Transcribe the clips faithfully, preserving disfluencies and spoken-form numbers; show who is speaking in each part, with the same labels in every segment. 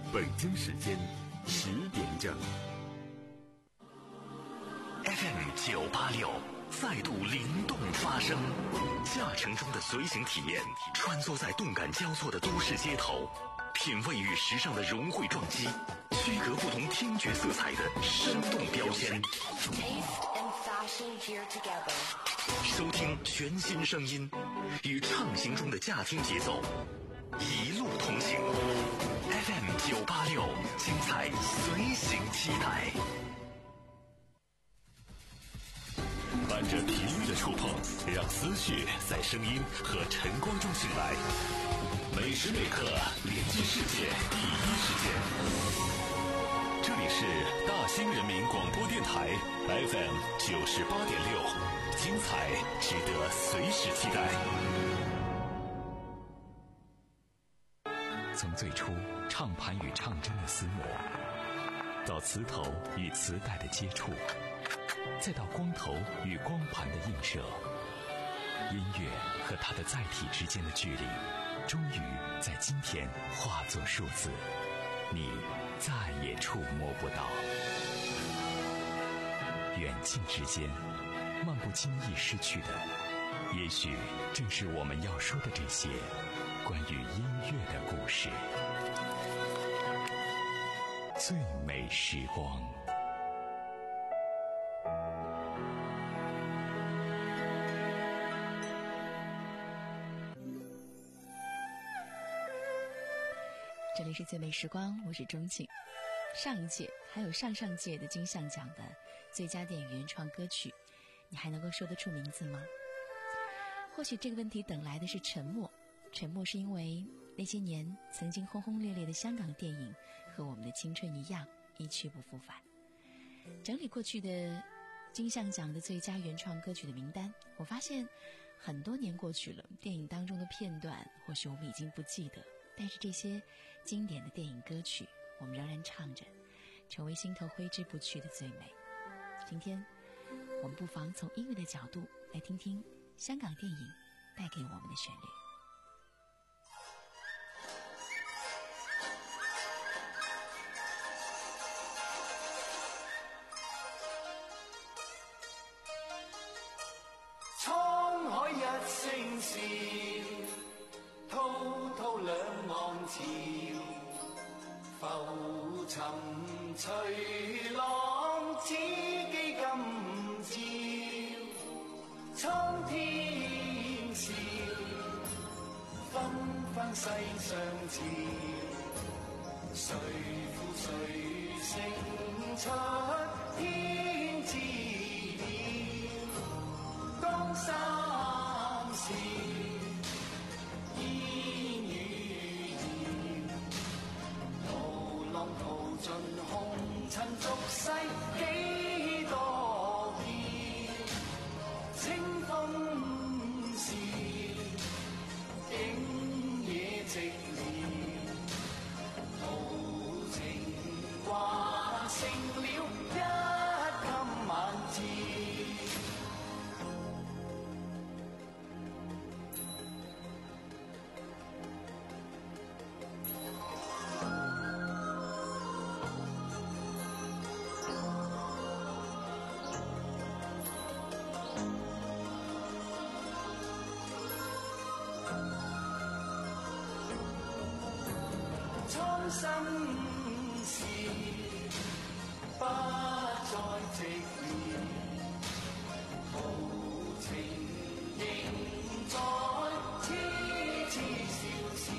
Speaker 1: 北京时间十点整。
Speaker 2: F M 九八六再度灵动发声，驾乘中的随行体验，穿梭在动感交错的都市街头，品味与时尚的融汇撞击，区隔不同听觉色彩的生动标签。收听全新声音，与畅行中的驾听节奏，一路同行。F M 九八六，精彩随行期待。伴着频率的触碰，让思绪在声音和晨光中醒来。每时每刻连接世界第一时间。这里是大兴人民广播电台 F M 九十八点六，精彩值得随时期待。从最初唱盘与唱针的厮磨，到磁头与磁带的接触，再到光头与光盘的映射，音乐和它的载体之间的距离，终于在今天化作数字，你再也触摸不到。远近之间，漫不经意失去的，也许正是我们要说的这些关于音乐的故事。最美时光。
Speaker 3: 这里是最美时光，我是钟庆。上一届还有上上届的金像奖的最佳电影原创歌曲，你还能够说得出名字吗？或许这个问题等来的是沉默，沉默是因为那些年曾经轰轰烈烈的香港电影和我们的青春一样一去不复返。整理过去的金像奖的最佳原创歌曲的名单，我发现很多年过去了，电影当中的片段或许我们已经不记得，但是这些经典的电影歌曲我们仍然唱着，成为心头挥之不去的最美。今天我们不妨从音乐的角度来听听香港电影带给我们的旋律。
Speaker 4: 滄海一聲笑，滔滔兩岸潮，浮沉隨浪，此際今朝，蒼天笑，紛紛世上潮，誰負誰勝出天知曉，江山事煙與謠，途浪淘盡紅塵俗世幾多嬌，清風是景野寂寥，豪情還成了一襟晚照。蒼生事不再寂寥，豪情仍在痴痴笑笑。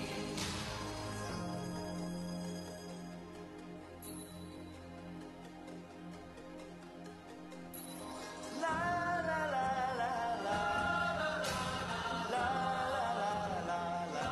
Speaker 4: 啦啦啦啦啦，啦啦啦啦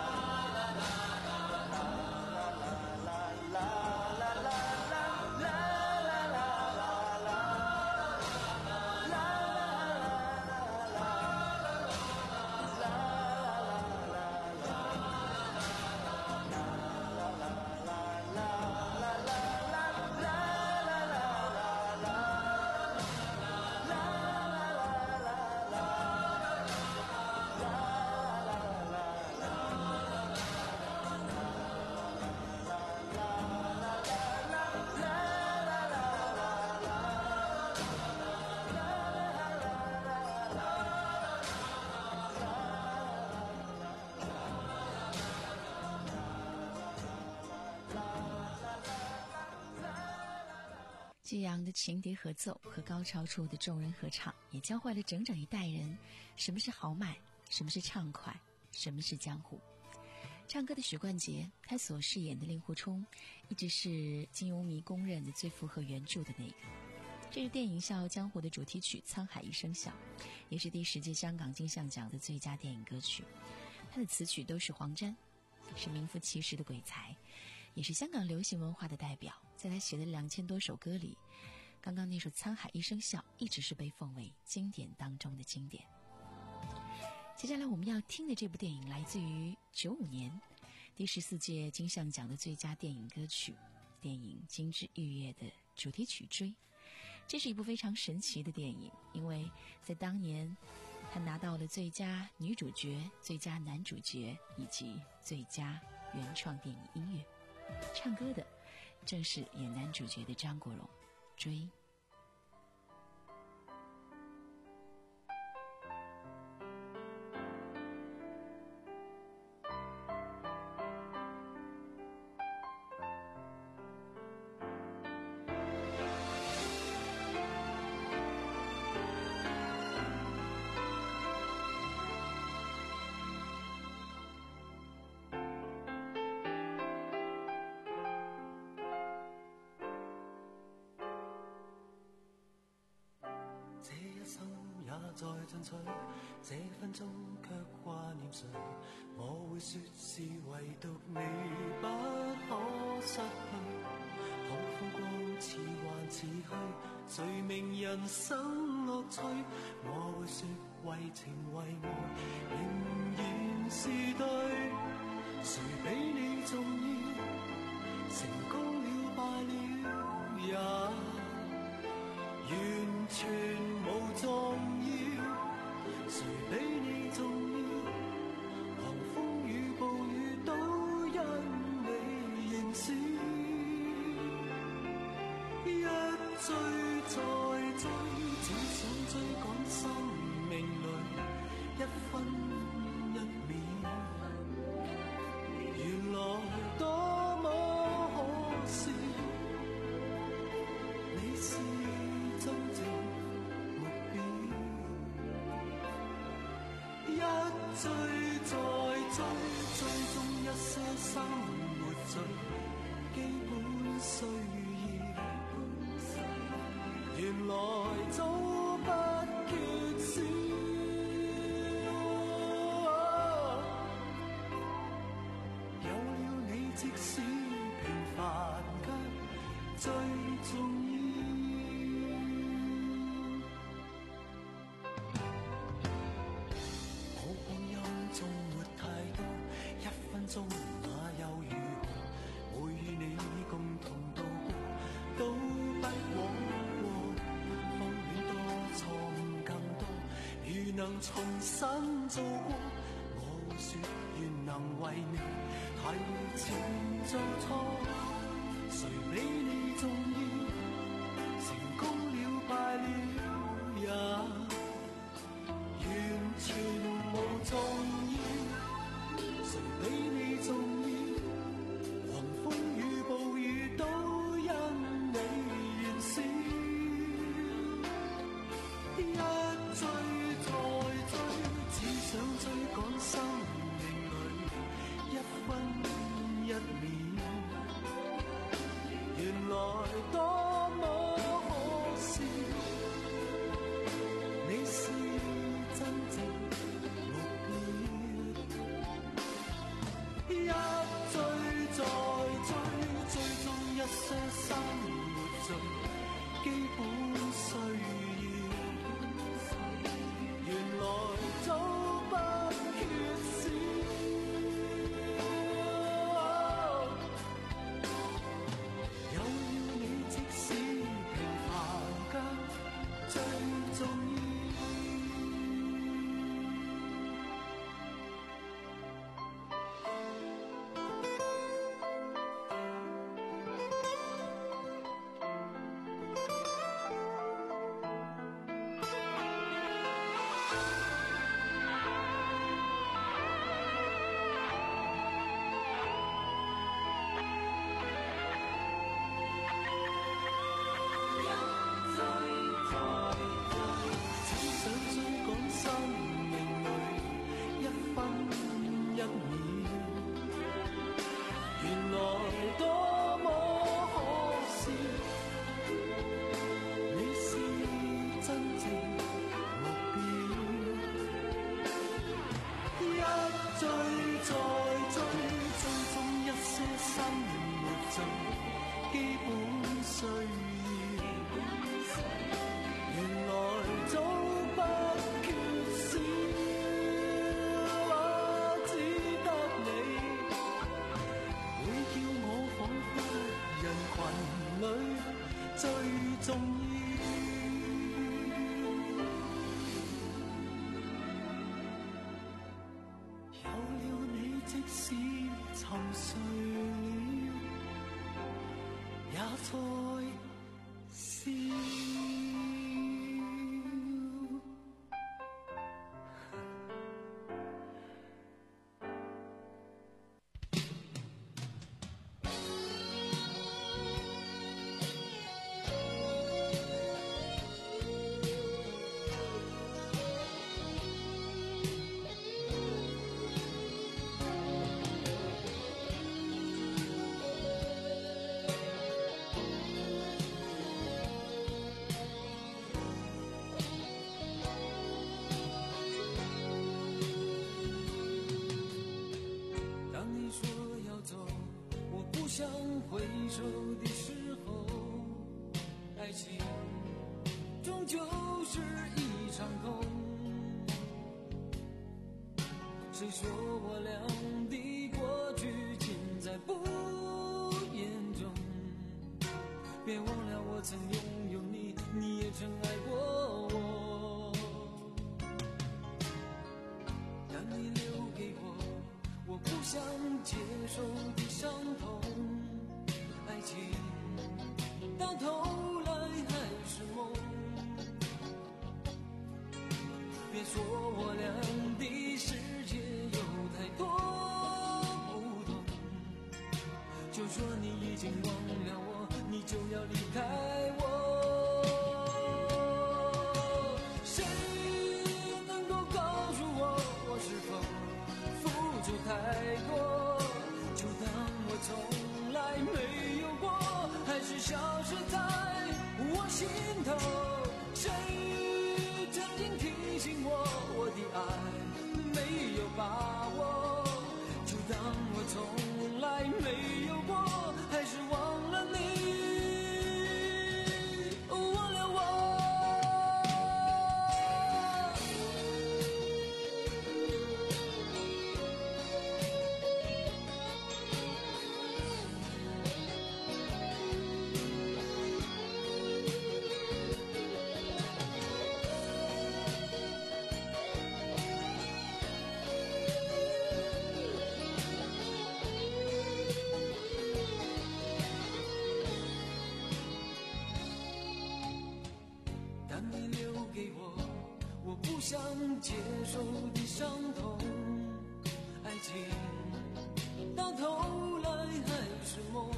Speaker 3: 激昂的情笛合奏和高潮处的众人合唱，也教会了整整一代人什么是豪迈，什么是畅快，什么是江湖。唱歌的许冠杰，他所饰演的令狐冲，一直是金庸迷公认的最符合原著的那个。这是电影《笑傲江湖》的主题曲《沧海一声笑》，也是第十届香港金像奖的最佳电影歌曲。它的词曲都是黄沾，是名副其实的鬼才，也是香港流行文化的代表。在他写的两千多首歌里，刚刚那首《沧海一声笑》一直是被奉为经典当中的经典。接下来我们要听的这部电影来自于九五年第十四届金像奖的最佳电影歌曲，电影《金枝玉叶》的主题曲《追》。这是一部非常神奇的电影，因为在当年他拿到了最佳女主角、最佳男主角以及最佳原创电影音乐。唱歌的正是演男主角的张国荣。《追》
Speaker 5: 再進取，這分鐘卻掛念誰？我會說是唯獨你不可失去。可風光似幻似虛，誰明人生樂趣？我會說為情為愛，仍然是對。誰比你重要？成功了敗了也完全無重要。誰比你重要？狂風與暴雨都因你認識。一追再追，只想追趕生命裏一分一秒。原來多麼可笑，你是真正目標。一追再追，追蹤一些生活最基本需要。原來早不缺少。有了你，即使平凡卻最重要。我光陰縱沒太多，一分鐘那又如何？會與你共同度過，都不枉過。風戀多，錯誤更多，如能重新做過，我會說願能為你提前做錯。誰比你重要？成功了敗了也完全無重要。誰比你重要？狂風與暴雨都因你燃燒。一追再追，只想追趕生命裏一分一秒。原來多麼可笑，你是真正目標。一追再追，追蹤一些生活最基本需要。原來早不缺少。有了你，即最重要。有了你，即使沉睡了，也在笑。想回首的时候，爱情终究是一场空。谁说我俩的过去尽在不言中？别忘了我曾拥有你，你也曾爱过我。当你留给我我不想接受的伤痛，爱情到头来还是梦。别说我俩的世界有太多不同，就说你已经忘了我，你就要离开我。谁能够告诉我，我是否付出太多，就当我从来没有过，还是消失在我心头。谁曾经提醒我，我的爱没有把握，就当我从来没有过，还是忘了你，忘了我。当你留给我我不想接受的伤痛，爱情到头来还是梦。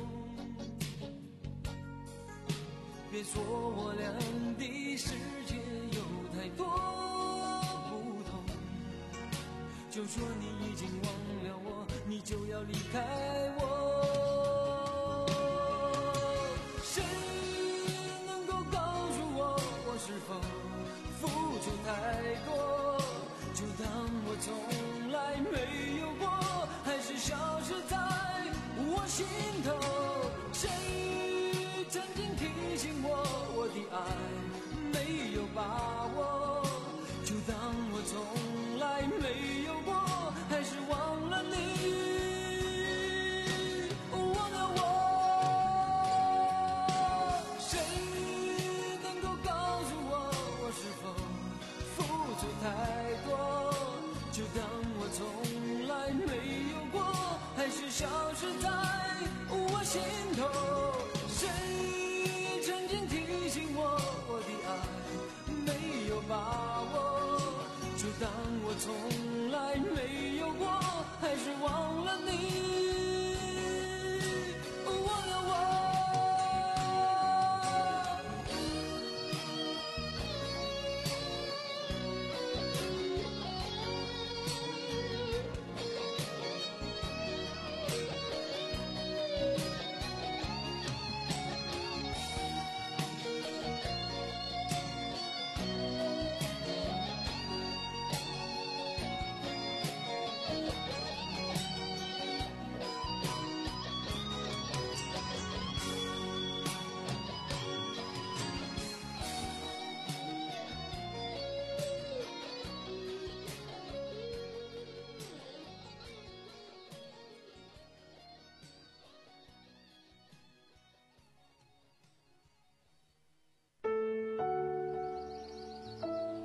Speaker 5: 别说我俩的世界有太多不同，就说你已经忘了我，你就要离开我。谁能够告诉我，我是否付出太多，就当我从来没有过，还是消失在我心头。谁曾经提醒我，我的爱没有把握，就当我从来没有过，还是忘了你，忘了我。谁能够告诉我，我是否付出太多，就当我从来没有过，还是消失在我心头。谁曾经提醒我，我的爱没有把握，就当我从来没有过，还是忘了你，忘了我。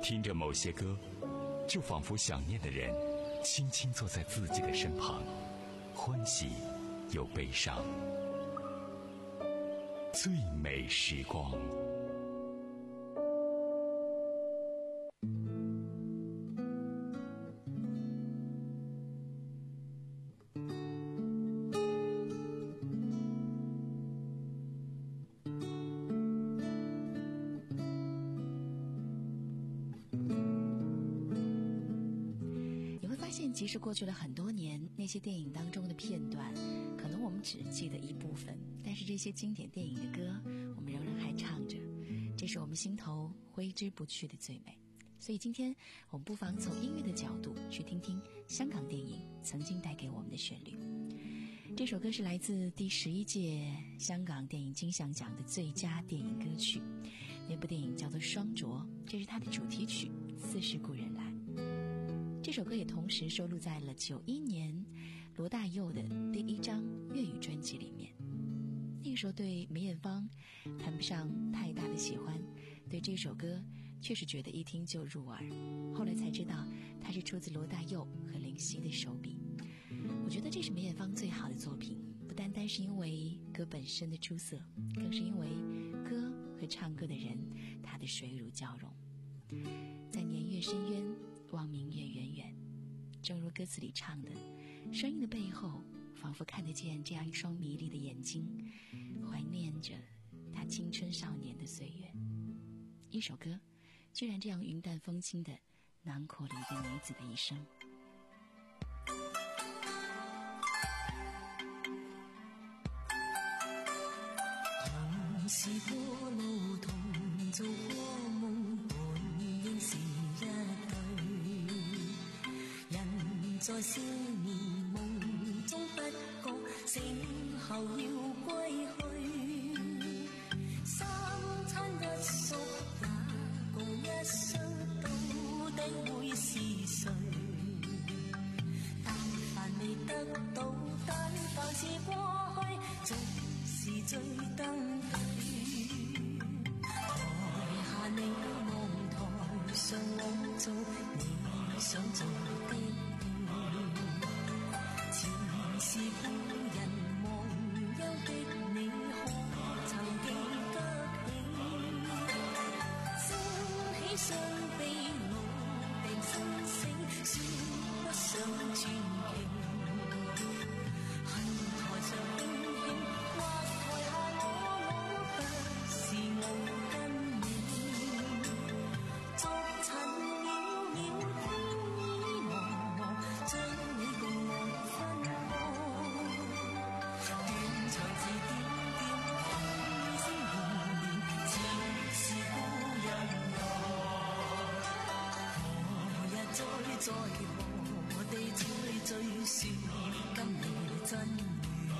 Speaker 6: 听着某些歌，就仿佛想念的人轻轻坐在自己的身旁，欢喜又悲伤。最美时光。
Speaker 3: 即使过去了很多年，那些电影当中的片段可能我们只记得一部分，但是这些经典电影的歌我们仍然还唱着，这是我们心头挥之不去的最美。所以今天我们不妨从音乐的角度去听听香港电影曾经带给我们的旋律。这首歌是来自第十一届香港电影金像奖的最佳电影歌曲，那部电影叫做《双啄》，这是它的主题曲《似是故人来》。这首歌也同时收录在了九一年罗大佑的第一张粤语专辑里面。那个时候对梅艳芳谈不上太大的喜欢，对这首歌确实觉得一听就入耳。后来才知道它是出自罗大佑和林夕的手笔。我觉得这是梅艳芳最好的作品，不单单是因为歌本身的出色，更是因为歌和唱歌的人他的水乳交融。在年月深渊，望明月远远，正如歌词里唱的，声音的背后仿佛看得见这样一双迷离的眼睛，怀念着他青春少年的岁月。一首歌居然这样云淡风轻地囊括了一个女子的一生。
Speaker 7: 同是过路，同做过梦，本應是一對。人在少年夢中不覺，醒後要歸去。三餐一宿也共一生，到底會是誰？但凡未得到，但凡是過去，總是最登對。台下你望台上我做你想做的戲，前是故人忘憂的你，可曾記得起？升起雙臂老病生死，說不上傳奇。恨台上輕輕，或台下我我不是我跟你，作塵渺渺，天意茫茫，將你共我分開。斷腸字點點，風雨聲連連，前是故人來。何日再在何地再聚，說今夜真緣，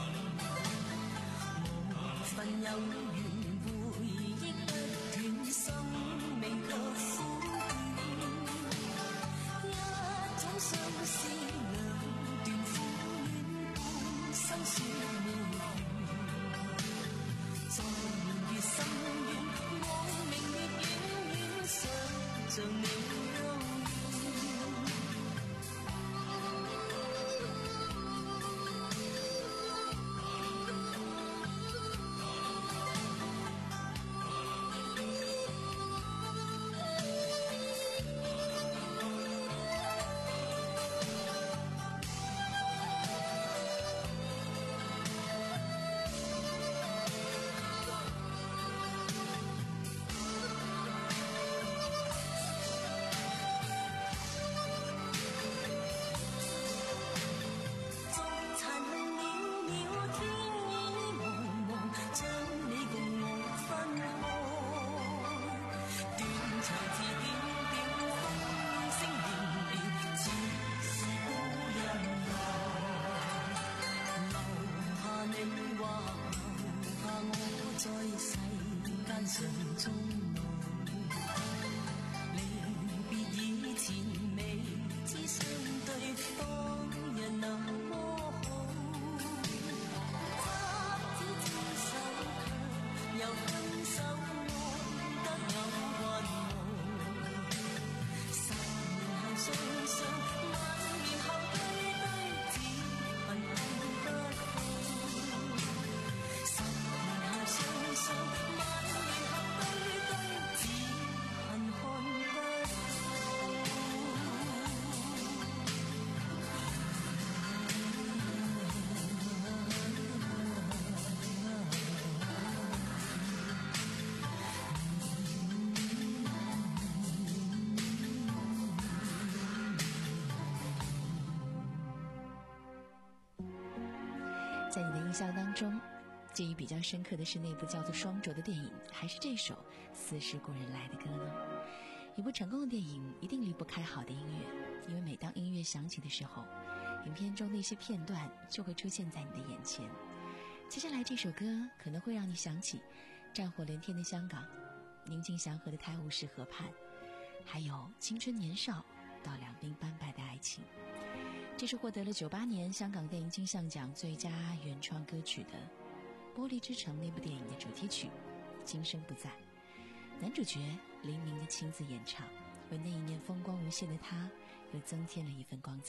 Speaker 7: 無份有緣，回憶不斷，生命卻苦短。一種相思兩段苦戀，半生說無緣。在年月深遠，望明月遠遠，想像你幽怨。
Speaker 3: 象当中，记忆比较深刻的是那部叫做《双轴》的电影，还是这首《似是故人来》的歌呢？一部成功的电影一定离不开好的音乐，因为每当音乐响起的时候，影片中的一些片段就会出现在你的眼前。接下来这首歌可能会让你想起战火连天的香港，宁静祥和的泰晤士河畔，还有青春年少到两鬓斑白的爱情。这是获得了九八年香港电影金像奖最佳原创歌曲的《玻璃之城》那部电影的主题曲《今生不在》，男主角黎明的亲自演唱，为那一年风光无限的他又增添了一份光彩。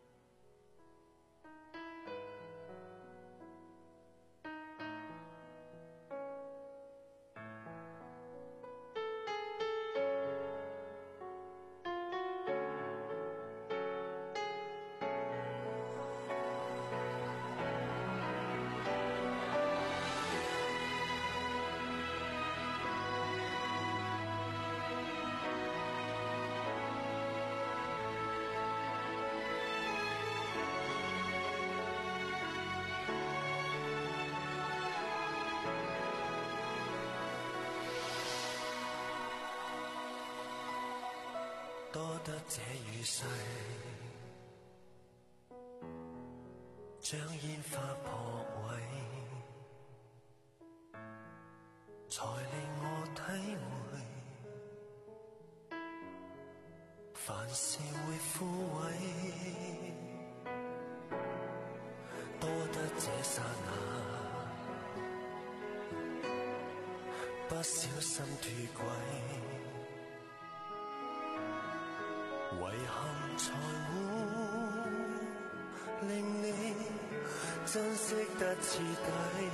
Speaker 5: 多得這雨勢，將煙花破壞，才令我體會，凡事會枯萎。多得這剎那，不小心脫軌。遺憾才會令你珍惜得徹底，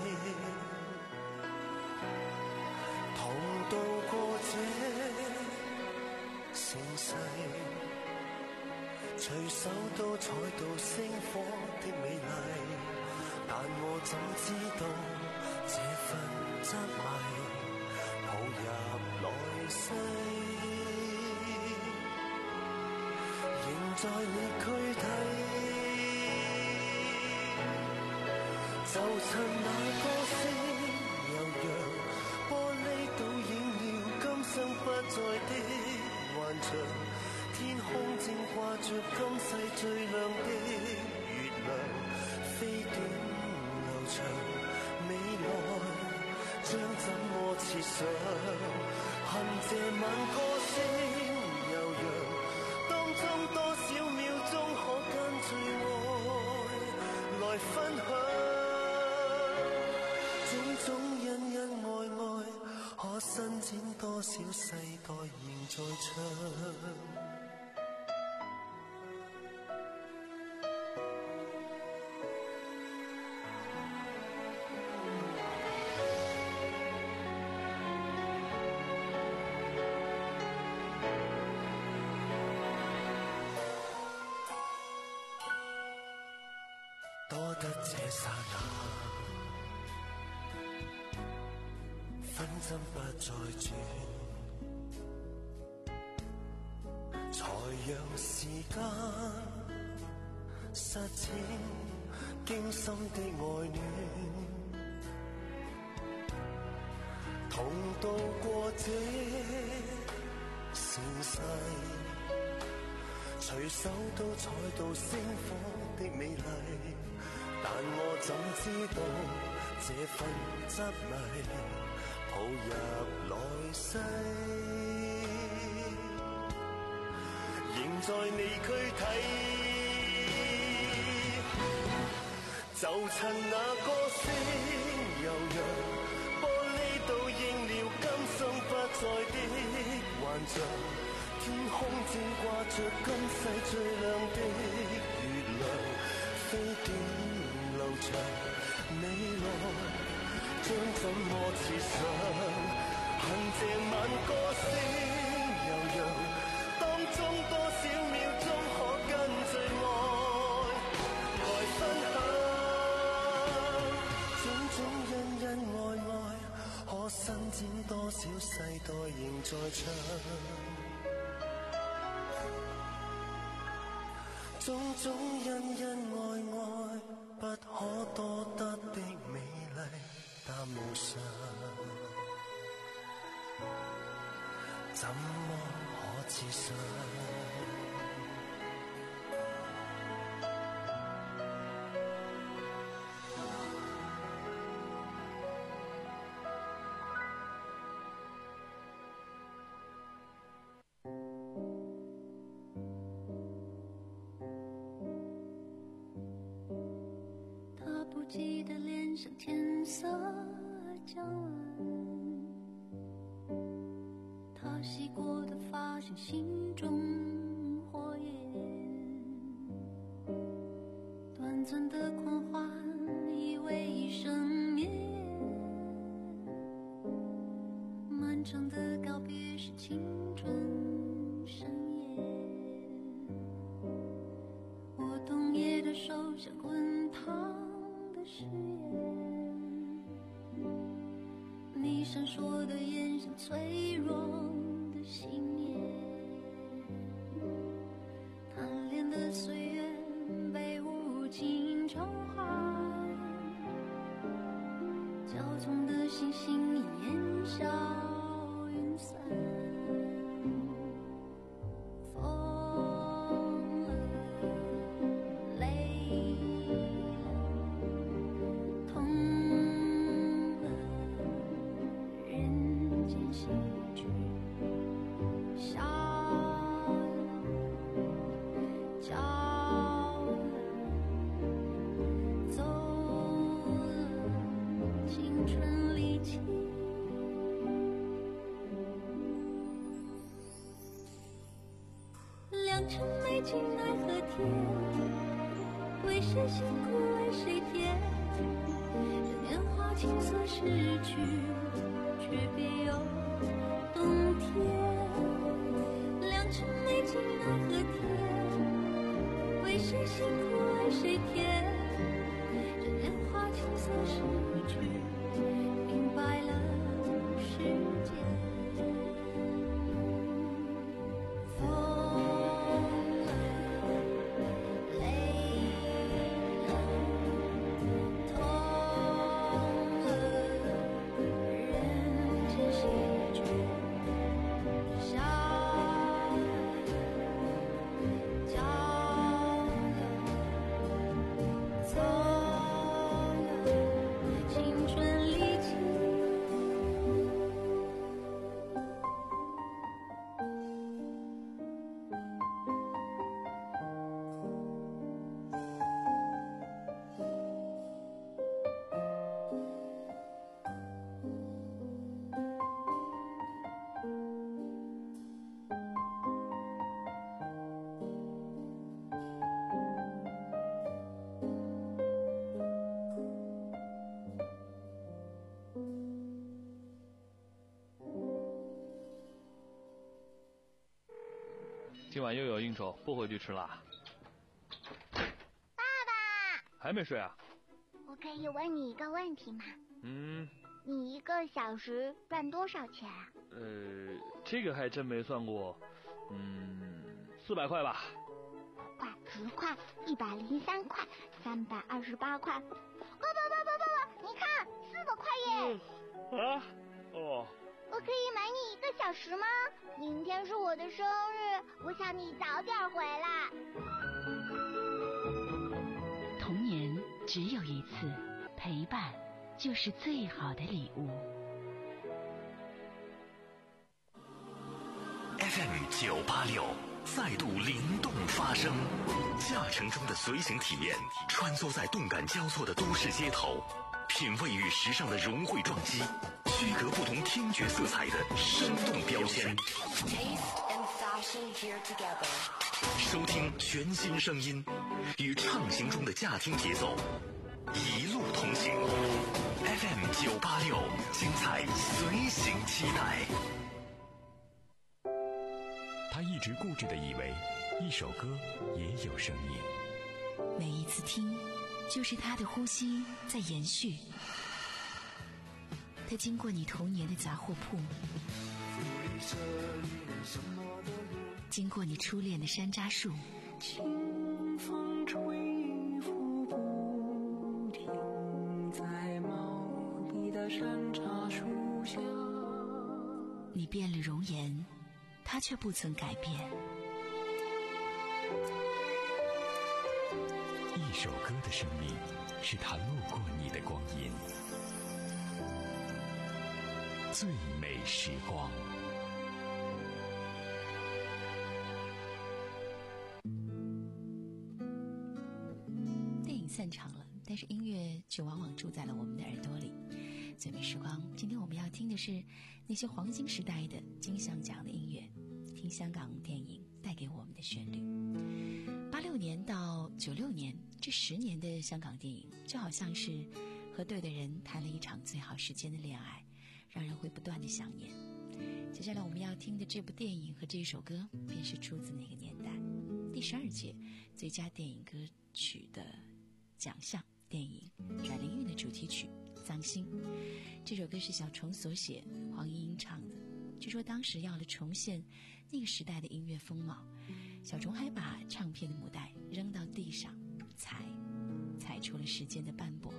Speaker 5: 同渡過這盛世，隨手都採到星火的美麗，但我怎知道這份執迷抱入來世，在你軀體，就趁那歌聲悠揚，玻璃倒映了今生不再的幻象，天空正掛着今世最亮的月亮，飛短流長，未來將怎麼設想，恨這晚歌聲悠揚，當中多少秒鐘可跟最愛來分享，種種恩恩愛愛，可伸展多少世代仍在唱。多得這剎那，分針不再轉，才讓時間實踐驚心的愛戀，同渡過這盛世，隨手都採到星火的美麗，但我怎知道這份執迷抱入來世，仍在你軀體，就趁那歌聲悠揚，玻璃倒映了今生不再的幻象，天空正掛着今世最亮的月亮，飛短流長，未來將怎麼設想，恨這晚歌聲悠揚，當中多少秒鐘可跟最愛來分享，種種恩恩愛愛，可伸展多少世代仍在唱，種種恩恩愛愛，可不可多得的美麗，但無常，怎麼可置上？
Speaker 7: 不记得脸上天色将晚，他洗过的发像心中火焰，短暂的狂欢以为一生眠，漫长的告别是青春盛宴，我冬夜的手像滚烫誓言，你闪烁的眼像脆弱的信念，贪恋的岁月被无情偿还，骄纵的星星烟消云散，疯了，累痛了，人间喜剧，笑了，叫了，走了，青春离奇。良辰美景奈何天，为谁辛苦为谁甜？这年华青涩逝去，却别有冬天。良辰美景奈何天，为谁辛苦为谁甜？这年华青涩逝去，明白了世间。
Speaker 8: 今晚又有应酬，不回去吃啦。
Speaker 9: 爸爸，
Speaker 8: 还没睡啊？
Speaker 9: 我可以问你一个问题吗？
Speaker 8: 嗯。
Speaker 9: 你一个小时赚多少钱啊？
Speaker 8: 呃，这个还真没算过。嗯，四百块吧。
Speaker 9: 五块、十块、一百零三块、三百二十八块。爸爸爸爸爸爸，你看，四百块耶！
Speaker 8: 嗯、啊？哦。
Speaker 9: 我可以买你一个小时吗？明天是我的生日，我想你早点回来。
Speaker 3: 童年只有一次，陪伴就是最好的礼物。
Speaker 2: F M 九八六再度灵动发声，驾乘中的随行体验，穿梭在动感交错的都市街头，品味与时尚的融汇撞击，区隔不同听觉色彩的生动标签。收听全新声音，与畅行中的驾听节奏，一路同行。F M 九八六，精彩随行期待。
Speaker 6: 他一直固执地以为，一首歌也有声音。
Speaker 3: 每一次听，就是他的呼吸在延续。他经过你童年的杂货铺，经过你初恋的山楂树，
Speaker 5: 清风吹拂不山茶树下。
Speaker 3: 你变了容颜，他却不曾改变。
Speaker 6: 一首歌的生命，是他路过你的光阴。最美时光。
Speaker 3: 电影散场了，但是音乐却往往住在了我们的耳朵里。最美时光，今天我们要听的是那些黄金时代的金像奖的音乐，听香港电影带给我们的旋律。八六年到九六年这十年的香港电影，就好像是和对的人谈了一场最好时间的恋爱，让人会不断的想念。接下来我们要听的这部电影和这首歌，便是出自那个年代第十二届最佳电影歌曲的奖项，电影《阮玲玉》的主题曲《脏心》。这首歌是小虫所写，黄莺莺唱的。据说当时要了重现那个时代的音乐风貌，小虫还把唱片的母带扔到地上，踩踩出了时间的斑驳。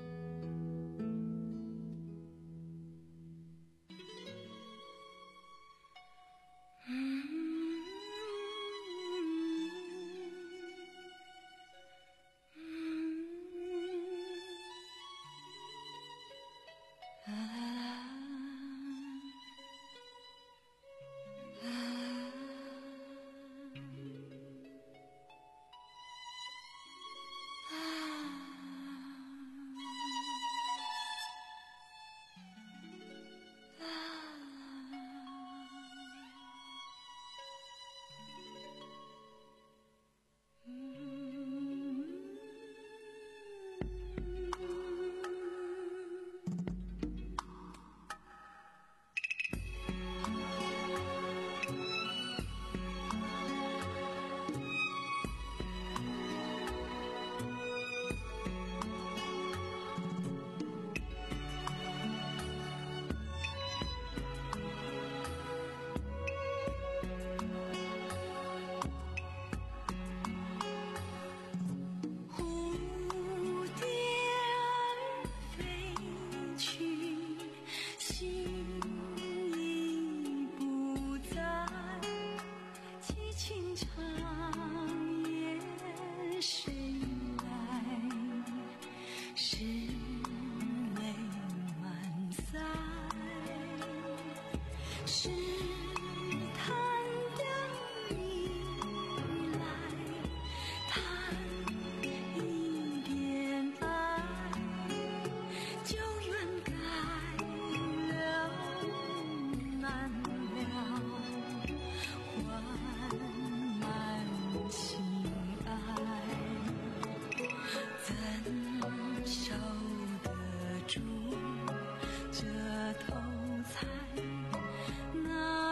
Speaker 7: 那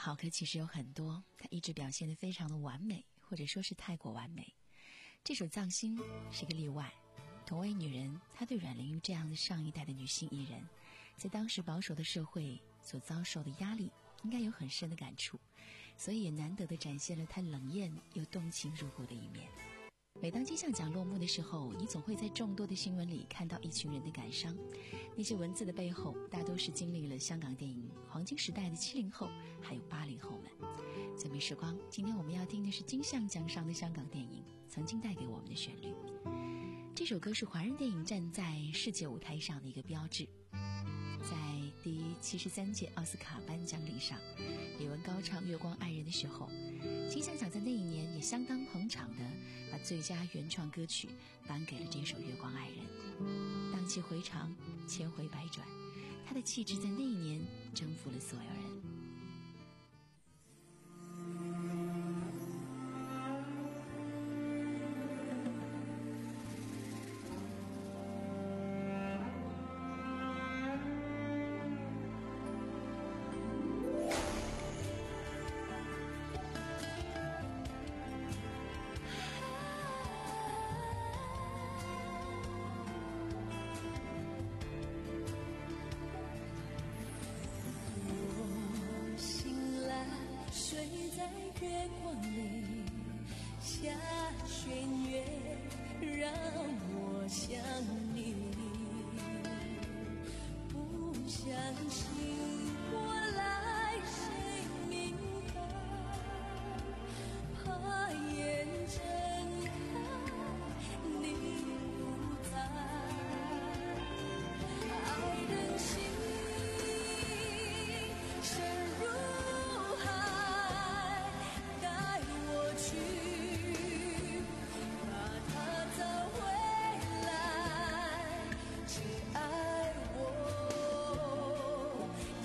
Speaker 3: 好歌其实有很多，它一直表现得非常的完美，或者说是太过完美。这首《藏心》是个例外。同为女人，她对阮玲玉这样的上一代的女性艺人，在当时保守的社会所遭受的压力，应该有很深的感触，所以也难得地展现了她冷艳又动情入骨的一面。每当金像奖落幕的时候，你总会在众多的新闻里看到一群人的感伤，那些文字的背后大都是经历了香港电影黄金时代的七零后还有八零后们。最美时光，今天我们要听的是金像奖上的香港电影曾经带给我们的旋律。这首歌是华人电影站在世界舞台上的一个标志。在第七十三届奥斯卡颁奖礼上，李玟高唱《月光爱人》的时候，金像奖在那一年也相当捧场的把最佳原创歌曲颁给了这首《月光爱人》。荡气回肠，千回百转，他的气质在那一年征服了所有人。
Speaker 7: 爱我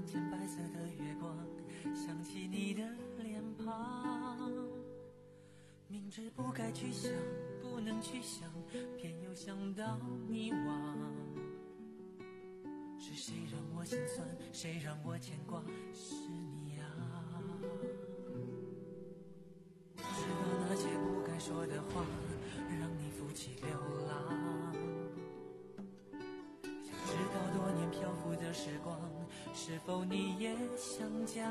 Speaker 5: 门前白色的月光，想起你的脸庞。明知不该去想，不能去想，偏又想到迷惘。是谁让我心酸，谁让我牵挂，是你啊。知道那些不该说的话，让你负起流浪。想知道多年漂浮的时光，是否你也想家？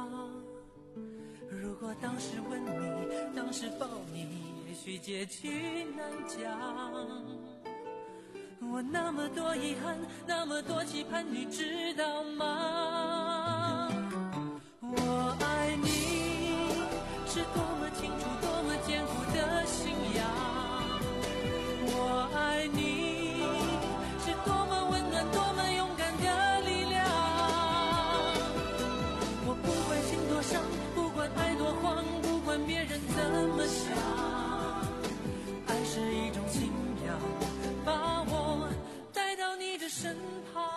Speaker 5: 如果当时吻你，当时抱你，也许结局难讲。我那么多遗憾，那么多期盼，你知道吗？我爱你是多么清楚，多么坚固的信仰。我爱你是多么温暖，多么勇敢的力量。我不管心多伤，不管爱多慌，不管别人怎么想，爱是一种信仰，把我带到你的身旁。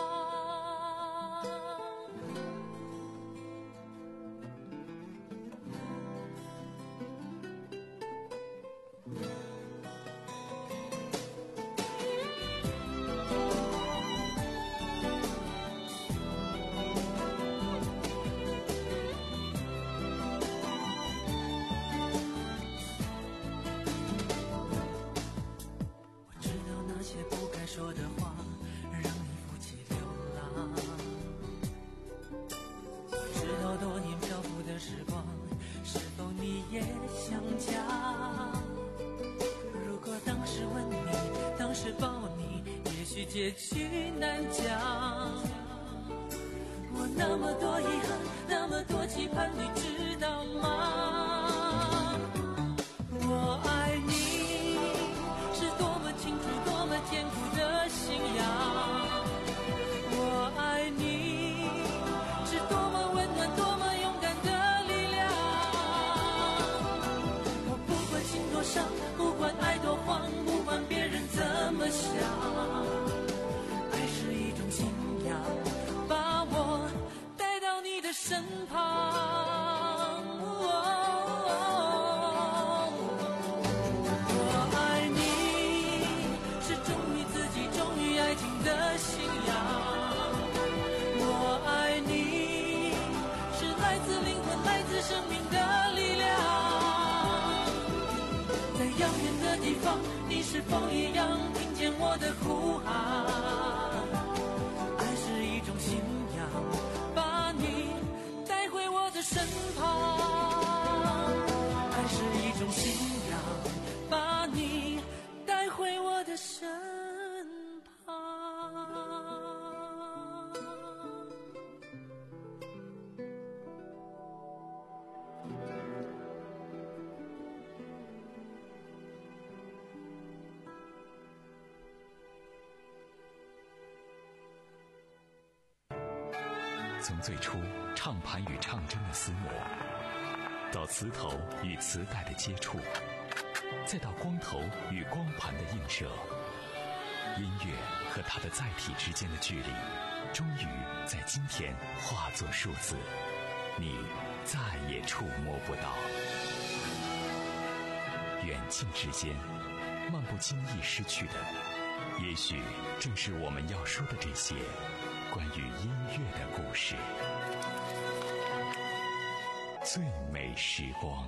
Speaker 5: 说的话让你负起流浪，知道多年漂浮的时光，是否你也想家？如果当时吻你，当时抱你，也许结局难讲。我那么多遗憾，那么多期盼，你知道吗？我爱你是多么清楚，多么坚固的信仰。我爱你是多么温暖，多么勇敢的力量。我不管心多伤，不管爱多慌，不管别人怎么想，爱是一种信仰，把我带到你的身旁。的信仰，我爱你是来自灵魂，来自生命的力量。在遥远的地方，你是否一样听见我的呼喊？爱是一种信仰，把你带回我的身旁。爱是一种信仰，把你带回我的身旁。
Speaker 6: 从最初唱盘与唱针的厮磨，到磁头与磁带的接触，再到光头与光盘的映射，音乐和它的载体之间的距离，终于在今天化作数字，你再也触摸不到。远近之间，漫不经意失去的，也许正是我们要说的这些关于音乐的故事。最美时光。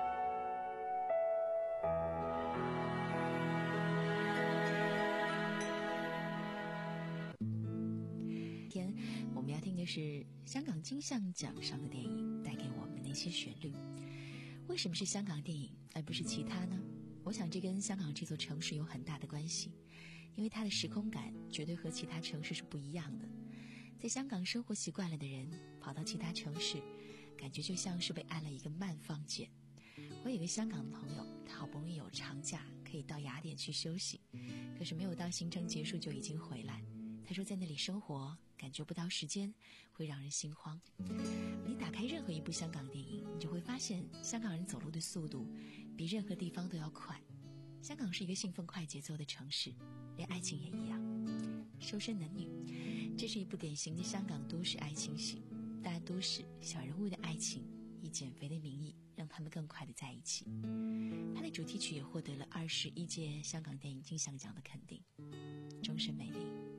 Speaker 3: 天，我们要听的是香港金像奖上的电影带给我们的那些旋律。为什么是香港电影而不是其他呢？我想这跟香港这座城市有很大的关系，因为它的时空感绝对和其他城市是不一样的。在香港生活习惯了的人跑到其他城市，感觉就像是被按了一个慢放键。我有一个香港的朋友，他好不容易有长假可以到雅典去休息，可是没有到行程结束就已经回来。他说在那里生活感觉不到时间，会让人心慌。你打开任何一部香港电影，你就会发现香港人走路的速度比任何地方都要快。香港是一个兴奋快节奏的城市，连爱情也一样。瘦身男女， 这是一部典型的香港都市爱情戏，大都市小人物的爱情以减肥的名义让他们更快的在一起。它的主题曲也获得了二十一届香港电影金像奖的肯定，终身美丽。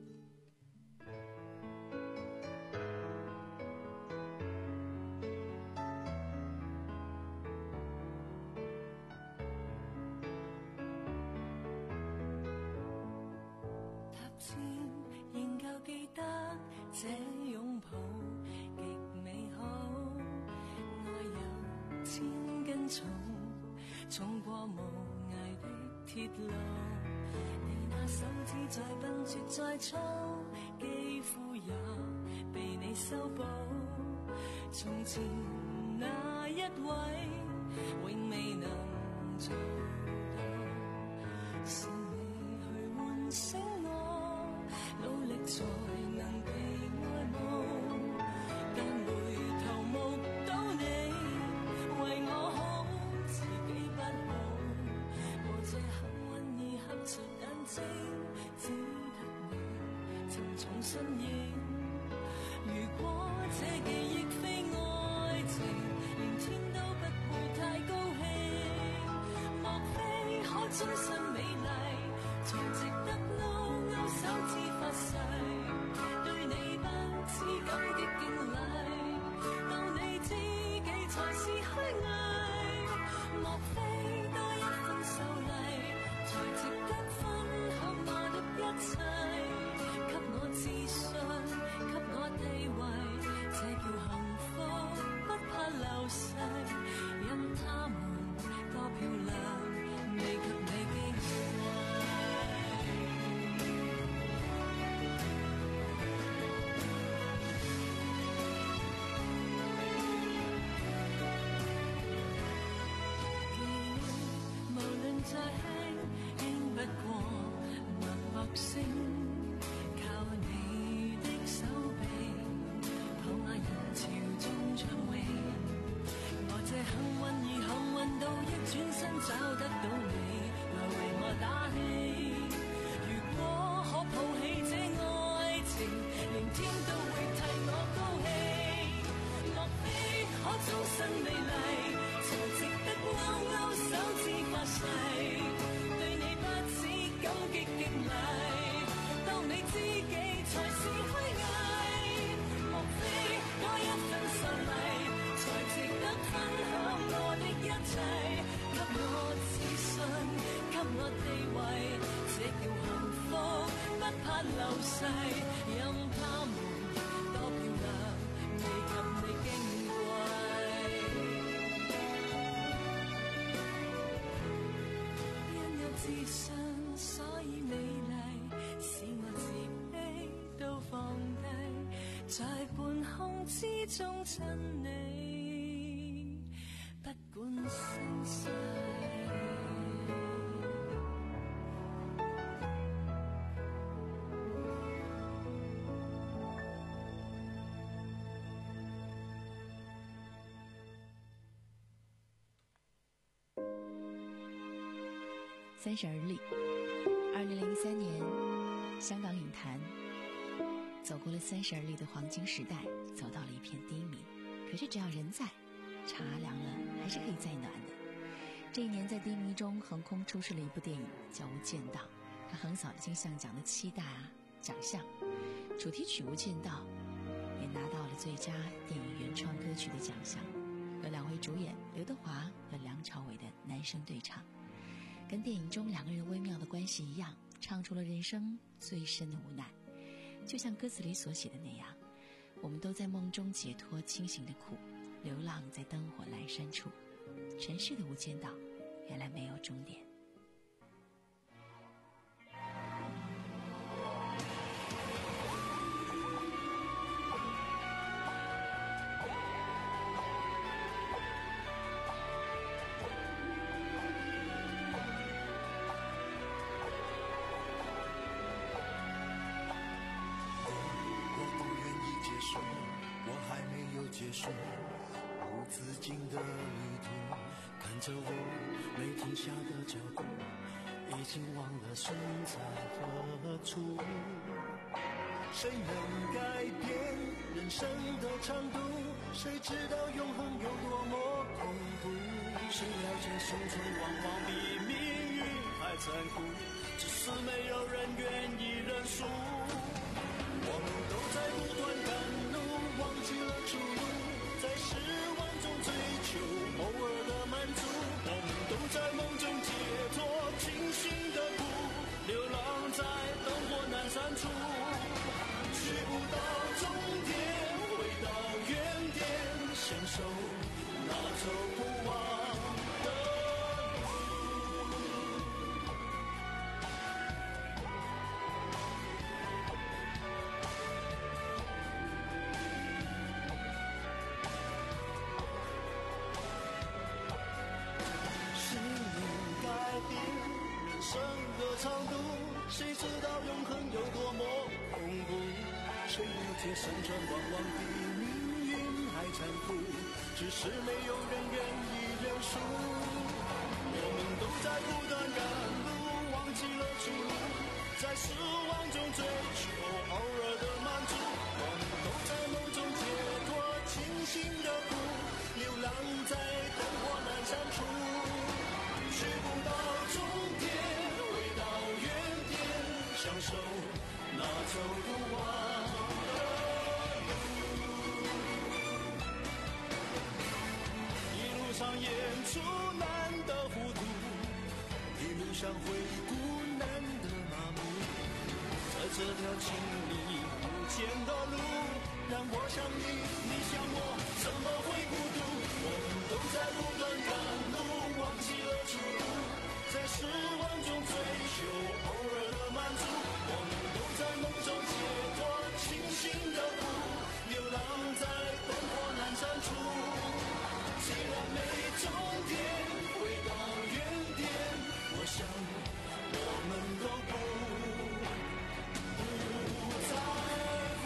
Speaker 7: 這擁抱極美好，愛有千斤重，重過無涯的鐵路。你那手指再笨拙再粗，肌膚也被你修補。從前那一位永未能做到，是你去喚醒我，努力才能被愛慕，但回頭目睹你為我好，自己不好。我這幸運兒合着眼睛，只得你沉重身影。如果這記憶非愛情，連天都不會太高興。莫非可終身美麗，才值得勾勾手指發誓？對你不知感激敬禮，到你知己才是虛偽。莫非多一份秀麗，才值得分享我的一切？給我自信，給我地位，這叫幸福，不怕流逝。因他們多漂亮，未及你矜貴。無論再輕，輕不過脈搏聲，靠你的手臂，跑馬人潮中暢泳。我這幸運兒幸運到一轉身找得到你，來為我打氣。如果可抱起這愛情，連天都會替我高興。莫非可終身美麗，才值得勾勾手指發誓？對你不止感激敬禮，當你知己才是虛偽。莫非多一份秀麗，才值得分享我的一切？給我自信，給我地位，這叫幸福，不怕流逝。任他們多漂亮，未及你矜貴。因有自信，所以美麗，使我自卑都放低，在半空之中親你，不管生死。
Speaker 3: 三十而立。二零零三年，香港影坛走过了三十而立的黄金时代，走到了一片低迷。可是只要人在，茶凉了还是可以再暖的。这一年在低迷中横空出世了一部电影叫《无间道》，它横扫了金像奖的七大奖项，主题曲《无间道》也拿到了最佳电影原创歌曲的奖项。有两位主演刘德华和梁朝伟的男声对唱，跟电影中两个人微妙的关系一样，唱出了人生最深的无奈。就像歌词里所写的那样，我们都在梦中解脱清醒的苦，流浪在灯火阑珊处。尘世的无间道原来没有终点。
Speaker 5: 结束无止境的旅途，看着我没停下的脚步，已经忘了身在何处。 谁能改变人生的长度？谁知道永恒有多么恐怖？谁了解生存往往比命运还残酷，只是没有人愿意认输。我们都在不断赶路，忘记了出路，在失望中追求偶尔的满足。我们都在梦中解脱清醒的苦，流浪在灯火阑珊处，去不到终点，回到原点，享受那走不完的路。谁能改变人生的长度？谁知道永恒有多么恐怖？谁了解生存往往比命运还残酷，只是没有人愿意认输。我们都在不断赶路，忘记了出路，在失望中追求偶尔的满足。我们都在梦中解脱清醒的苦，流浪在灯火阑珊处，去不到终点，回到原点，享受那走不完的路。一路上演出难的糊涂，一路上回顾难的麻木，在这条情理无间的路，让我想你，你想我，怎么会孤独？我们都在不断赶路，忘记了出路，在失望中追求偶尔的满足。我们都在梦中解脱清醒的苦，流浪在灯火阑珊处。既然没终点，回到原点，我想我们都不不在乎。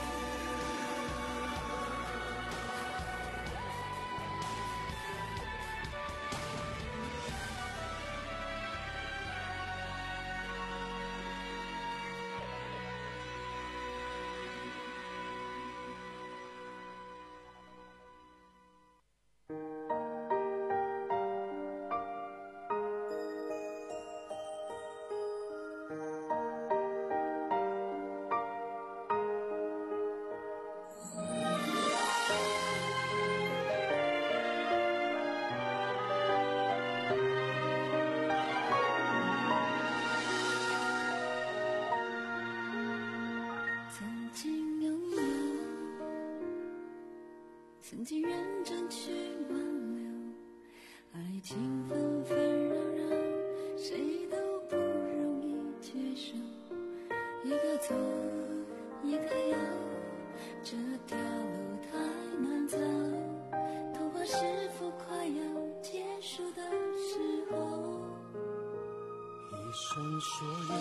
Speaker 7: 曾经认真去挽留，爱情纷纷扰扰，谁都不容易接受。一个左，一个右，这条路太难走。童话是否快要结束的时候？
Speaker 5: 一生所有，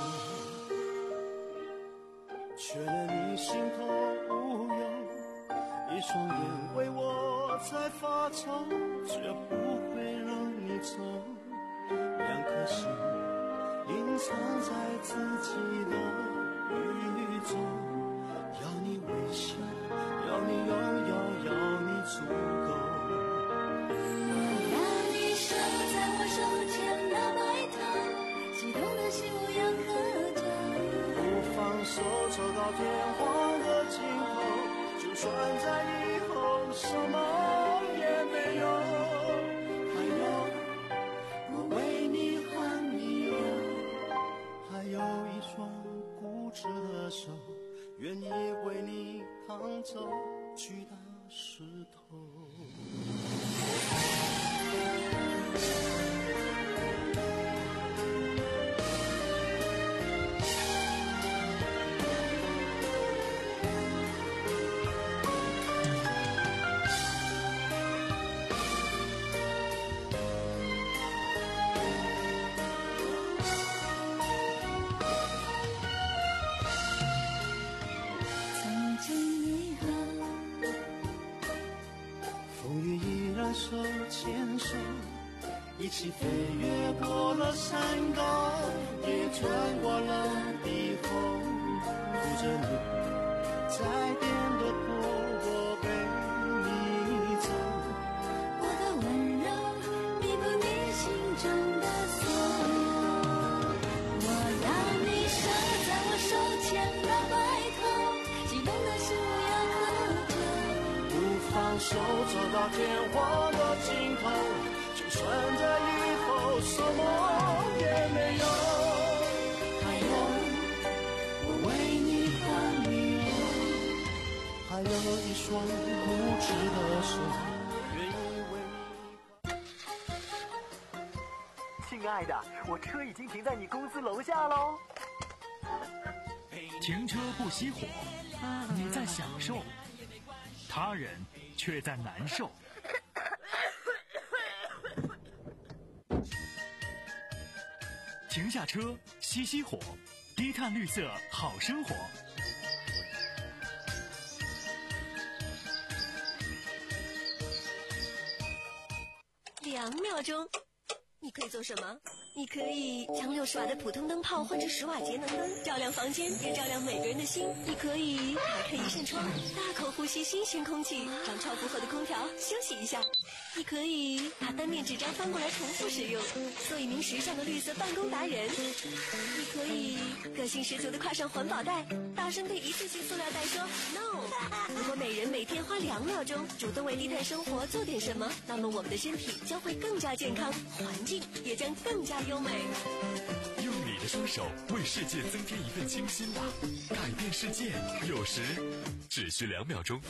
Speaker 5: 却能你心头无忧。一双眼为我在发愁，却不会让你走。两颗心隐藏在自己的宇宙，要你微笑，要你拥有，要你足够。
Speaker 7: 我要你守在我手前的白头，激动的心无言可讲。
Speaker 5: 不放手，走到天荒的尽头。就算在以后什么也没有，还有我为你还你留，还有一双固执的手，愿意为你扛走巨大石头。手牵手，一起飞越过了山高，也穿过了地后，扶着你再颠的坡，我陪你走。
Speaker 7: 我的温柔弥补你心中的所有，我要你守在我手牵的白头，激动的是我要喝酒，
Speaker 5: 不放手走到天荒的尽头，就算这以后什么也没有，还有我为你的理由，还有一双固执的手，愿意为你。
Speaker 10: 亲爱的，我车已经停在你公司楼下喽。
Speaker 11: 停车不熄火，你在享受，他人却在难受。停下车，熄熄火，低碳绿色好生活。
Speaker 12: 两秒钟，你可以做什么？你可以将六十瓦的普通灯泡换成十瓦节能灯，照亮房间，也照亮每个人的心。你可以打开一扇窗，大口呼吸新鲜空气，让超负荷的空调休息一下。你可以把单面纸张翻过来重复使用，做一名时尚的绿色办公达人。你可以个性十足的挎上环保袋，大声对一次性塑料袋说 no。 如果每人每天花两秒钟主动为低碳生活做点什么，那么我们的身体将会更加健康，环境也将更加优美。
Speaker 6: 用你的双手为世界增添一份清新吧，改变世界有时只需两秒钟。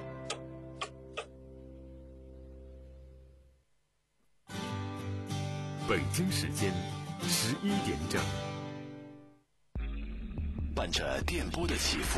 Speaker 1: 北京时间十一点整，
Speaker 2: 伴着电波的起伏，